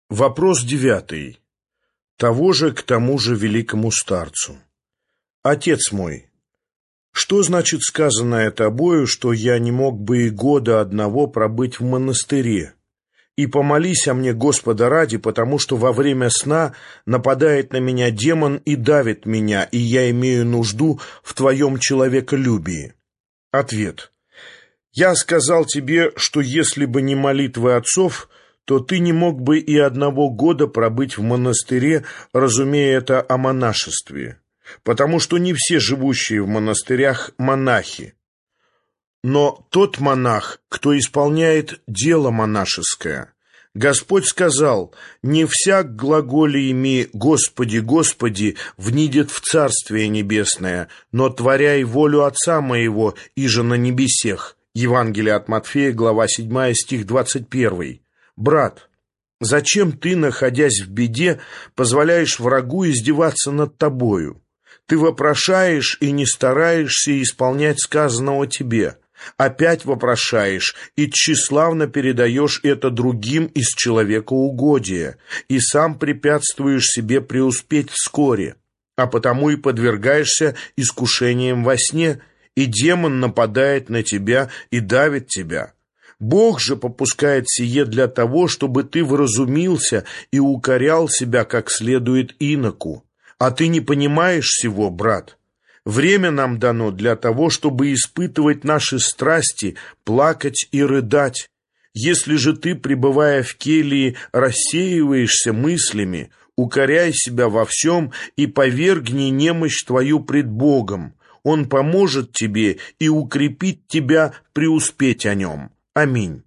Вопрос 9. Того же к тому же великому старцу. Отец мой, что значит сказанное тобою, что я не мог бы и года одного пробыть в монастыре? И помолись о мне, Господа ради, потому что во время сна нападает на меня демон и давит меня, и я имею нужду в твоем человеколюбии. Ответ. Я сказал тебе, что если бы не молитвы отцов, то ты не мог бы и одного года пробыть в монастыре, разумея это о монашестве, потому что не все живущие в монастырях монахи. Но тот монах, кто исполняет дело монашеское. Господь сказал: «Не всяк глаголиями «Господи, Господи» внидет в Царствие Небесное, но творяй волю Отца Моего, иже на небесех». Евангелие от Матфея, глава 7, стих 21. Брат, зачем ты, находясь в беде, позволяешь врагу издеваться над тобою? Ты вопрошаешь и не стараешься исполнять сказанного тебе. Опять вопрошаешь и тщеславно передаешь это другим из человекоугодия, и сам препятствуешь себе преуспеть вскоре, а потому и подвергаешься искушениям во сне, и демон нападает на тебя и давит тебя. Бог же попускает сие для того, чтобы ты вразумился и укорял себя как следует иноку. А ты не понимаешь сего, брат. Время нам дано для того, чтобы испытывать наши страсти, плакать и рыдать. Если же ты, пребывая в келии, рассеиваешься мыслями, укоряй себя во всем и повергни немощь твою пред Богом. Он поможет тебе и укрепит тебя преуспеть о нем. Аминь.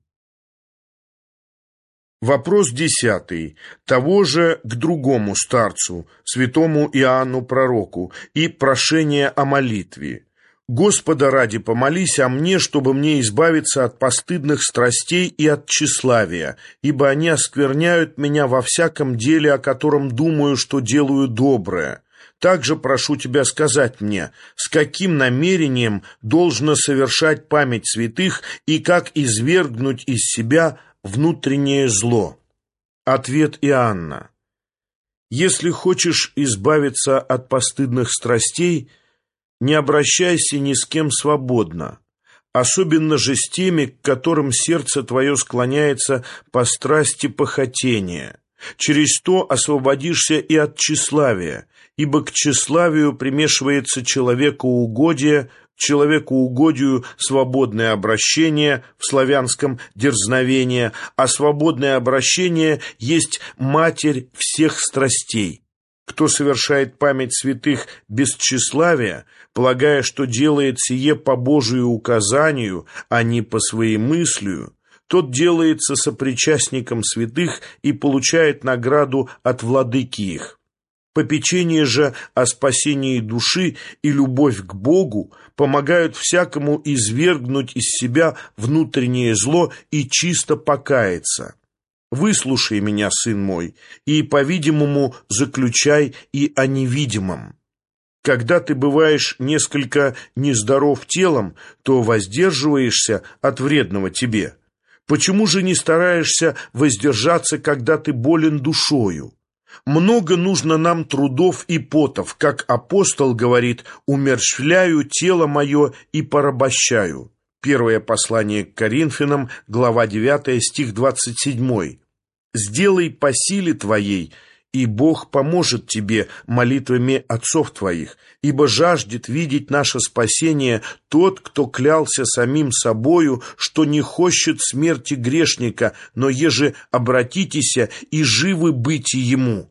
Вопрос 10. Того же к другому старцу, святому Иоанну Пророку, и прошение о молитве. Господа ради, помолись о мне, чтобы мне избавиться от постыдных страстей и от тщеславия, ибо они оскверняют меня во всяком деле, о котором думаю, что делаю доброе. Также прошу тебя сказать мне, с каким намерением должно совершать память святых и как извергнуть из себя внутреннее зло. Ответ Иоанна. Если хочешь избавиться от постыдных страстей, не обращайся ни с кем свободно, особенно же с теми, к которым сердце твое склоняется по страсти похотения. Через то освободишься и от тщеславия, ибо к тщеславию примешивается человекоугодие, к человекоугодию свободное обращение, в славянском дерзновение, а свободное обращение есть матерь всех страстей. Кто совершает память святых без тщеславия, полагая, что делает сие по Божию указанию, а не по своемыслию, тот делается сопричастником святых и получает награду от владыки их. Попечение же о спасении души и любовь к Богу помогают всякому извергнуть из себя внутреннее зло и чисто покаяться. Выслушай меня, сын мой, и, по-видимому, заключай и о невидимом. Когда ты бываешь несколько нездоров телом, то воздерживаешься от вредного тебе. Почему же не стараешься воздержаться, когда ты болен душою? Много нужно нам трудов и потов, как апостол говорит: «Умерщвляю тело мое и порабощаю». Первое послание к Коринфянам, глава 9, стих 27. «Сделай по силе твоей, и Бог поможет тебе молитвами отцов твоих, ибо жаждет видеть наше спасение тот, кто клялся самим собою, что не хочет смерти грешника, но еже обратитеся и живы быти ему».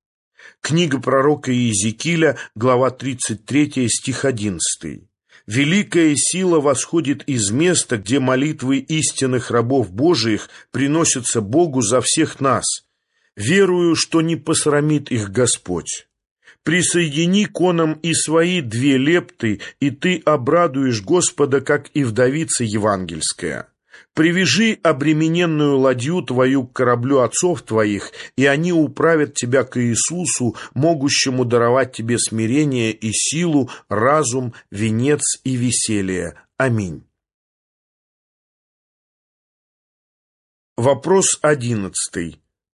Книга пророка Иезекииля, глава 33, стих 11. «Великая сила восходит из места, где молитвы истинных рабов Божиих приносятся Богу за всех нас. Верую, что не посрамит их Господь. Присоедини к онам и свои 2 лепты, и ты обрадуешь Господа, как и вдовица евангельская. Привяжи обремененную ладью твою к кораблю отцов твоих, и они управят тебя к Иисусу, могущему даровать тебе смирение и силу, разум, венец и веселье. Аминь». Вопрос 11.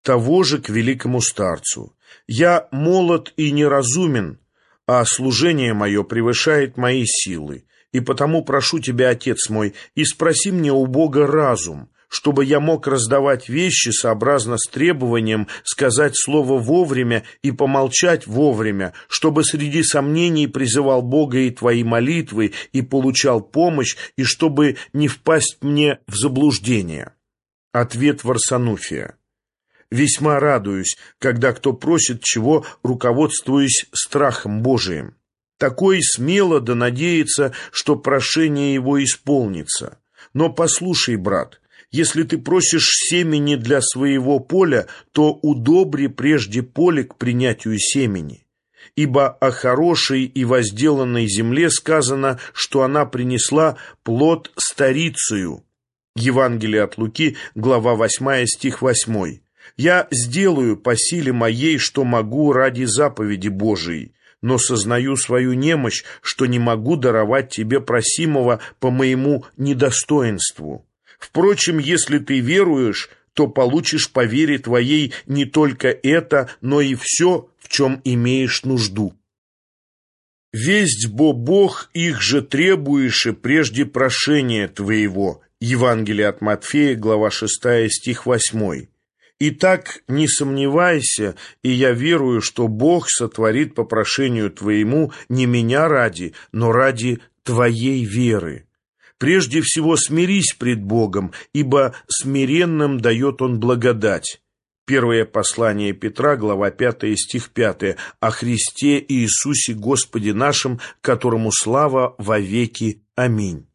того же к великому старцу. Я молод и неразумен, а служение мое превышает мои силы. И потому прошу тебя, Отец мой, и спроси мне у Бога разум, чтобы я мог раздавать вещи сообразно с требованием сказать слово вовремя и помолчать вовремя, чтобы среди сомнений призывал Бога и твои молитвы и получал помощь, и чтобы не впасть мне в заблуждение. Ответ Варсануфия. Весьма радуюсь, когда кто просит чего, руководствуясь страхом Божиим. Такой смело да надеется, что прошение его исполнится. Но послушай, брат, если ты просишь семени для своего поля, то удобри прежде поле к принятию семени. Ибо о хорошей и возделанной земле сказано, что она принесла плод старицею. Евангелие от Луки, глава 8, стих 8. «Я сделаю по силе моей, что могу ради заповеди Божией, но сознаю свою немощь, что не могу даровать тебе просимого по моему недостоинству. Впрочем, если ты веруешь, то получишь по вере твоей не только это, но и все, в чем имеешь нужду. Весть бо Бог их же требуешь и прежде прошения твоего». Евангелие от Матфея, глава 6, стих 8. «Итак, не сомневайся, и я верую, что Бог сотворит по прошению твоему не меня ради, но ради твоей веры. Прежде всего смирись пред Богом, ибо смиренным дает Он благодать». Первое послание Петра, глава 5, стих 5. «О Христе Иисусе Господе нашим, которому слава во веки. Аминь».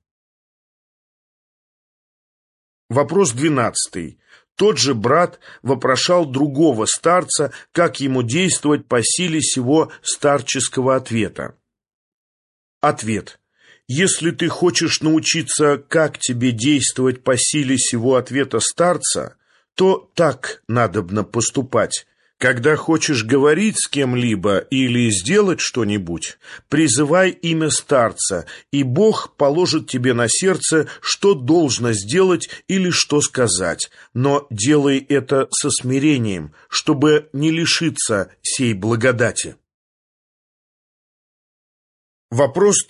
Вопрос 12. Тот же брат вопрошал другого старца, как ему действовать по силе сего старческого ответа. Ответ. Если ты хочешь научиться, как тебе действовать по силе сего ответа старца, то так надобно поступать. Когда хочешь говорить с кем-либо или сделать что-нибудь, призывай имя старца, и Бог положит тебе на сердце, что должно сделать или что сказать, но делай это со смирением, чтобы не лишиться сей благодати. Вопрос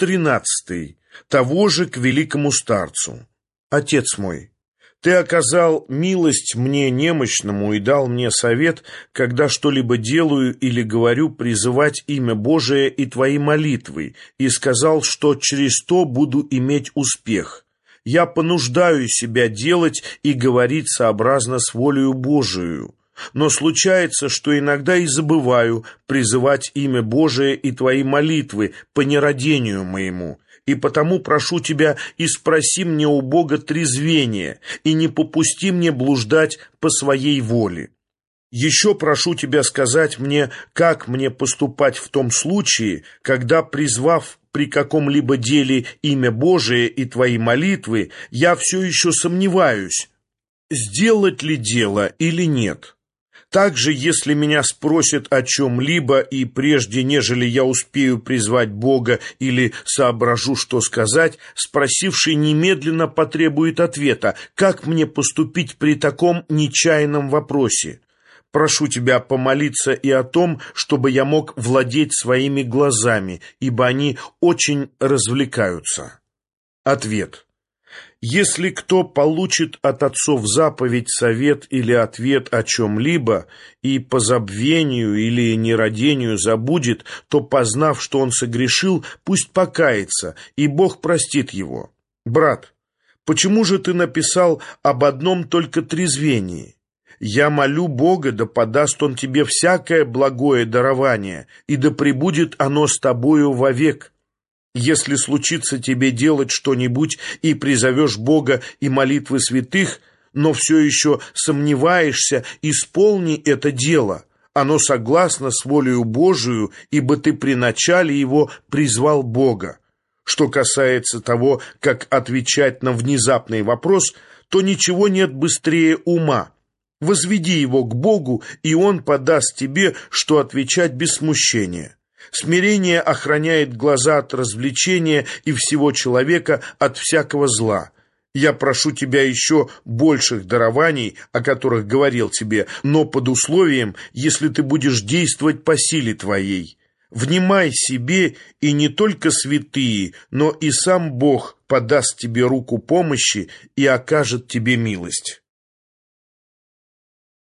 13. Того же к великому старцу. Отец мой, ты оказал милость мне немощному и дал мне совет, когда что-либо делаю или говорю, призывать имя Божие и твои молитвы, и сказал, что через то буду иметь успех. Я понуждаю себя делать и говорить сообразно с волею Божию. Но случается, что иногда и забываю призывать имя Божие и твои молитвы по нерадению моему. И потому прошу тебя, и спроси мне у Бога трезвения, и не попусти мне блуждать по своей воле. Еще прошу тебя сказать мне, как мне поступать в том случае, когда, призвав при каком-либо деле имя Божие и твои молитвы, я все еще сомневаюсь, сделать ли дело или нет. Также, если меня спросят о чем-либо, и прежде, нежели я успею призвать Бога или соображу, что сказать, спросивший немедленно потребует ответа, как мне поступить при таком нечаянном вопросе. Прошу тебя помолиться и о том, чтобы я мог владеть своими глазами, ибо они очень развлекаются. Ответ. Если кто получит от отцов заповедь, совет или ответ о чем-либо, и по забвению или нерадению забудет, то, познав, что он согрешил, пусть покается, и Бог простит его. Брат, почему же ты написал об одном только трезвении? Я молю Бога, да подаст Он тебе всякое благое дарование, и да пребудет оно с тобою вовек. Если случится тебе делать что-нибудь и призовешь Бога и молитвы святых, но все еще сомневаешься, исполни это дело. Оно согласно с волею Божию, ибо ты при начале его призвал Бога. Что касается того, как отвечать на внезапный вопрос, то ничего нет быстрее ума. Возведи его к Богу, и Он подаст тебе, что отвечать без смущения. Смирение охраняет глаза от развлечения и всего человека от всякого зла. Я прошу тебя еще больших дарований, о которых говорил тебе, но под условием, если ты будешь действовать по силе твоей. Внимай себе, и не только святые, но и сам Бог подаст тебе руку помощи и окажет тебе милость».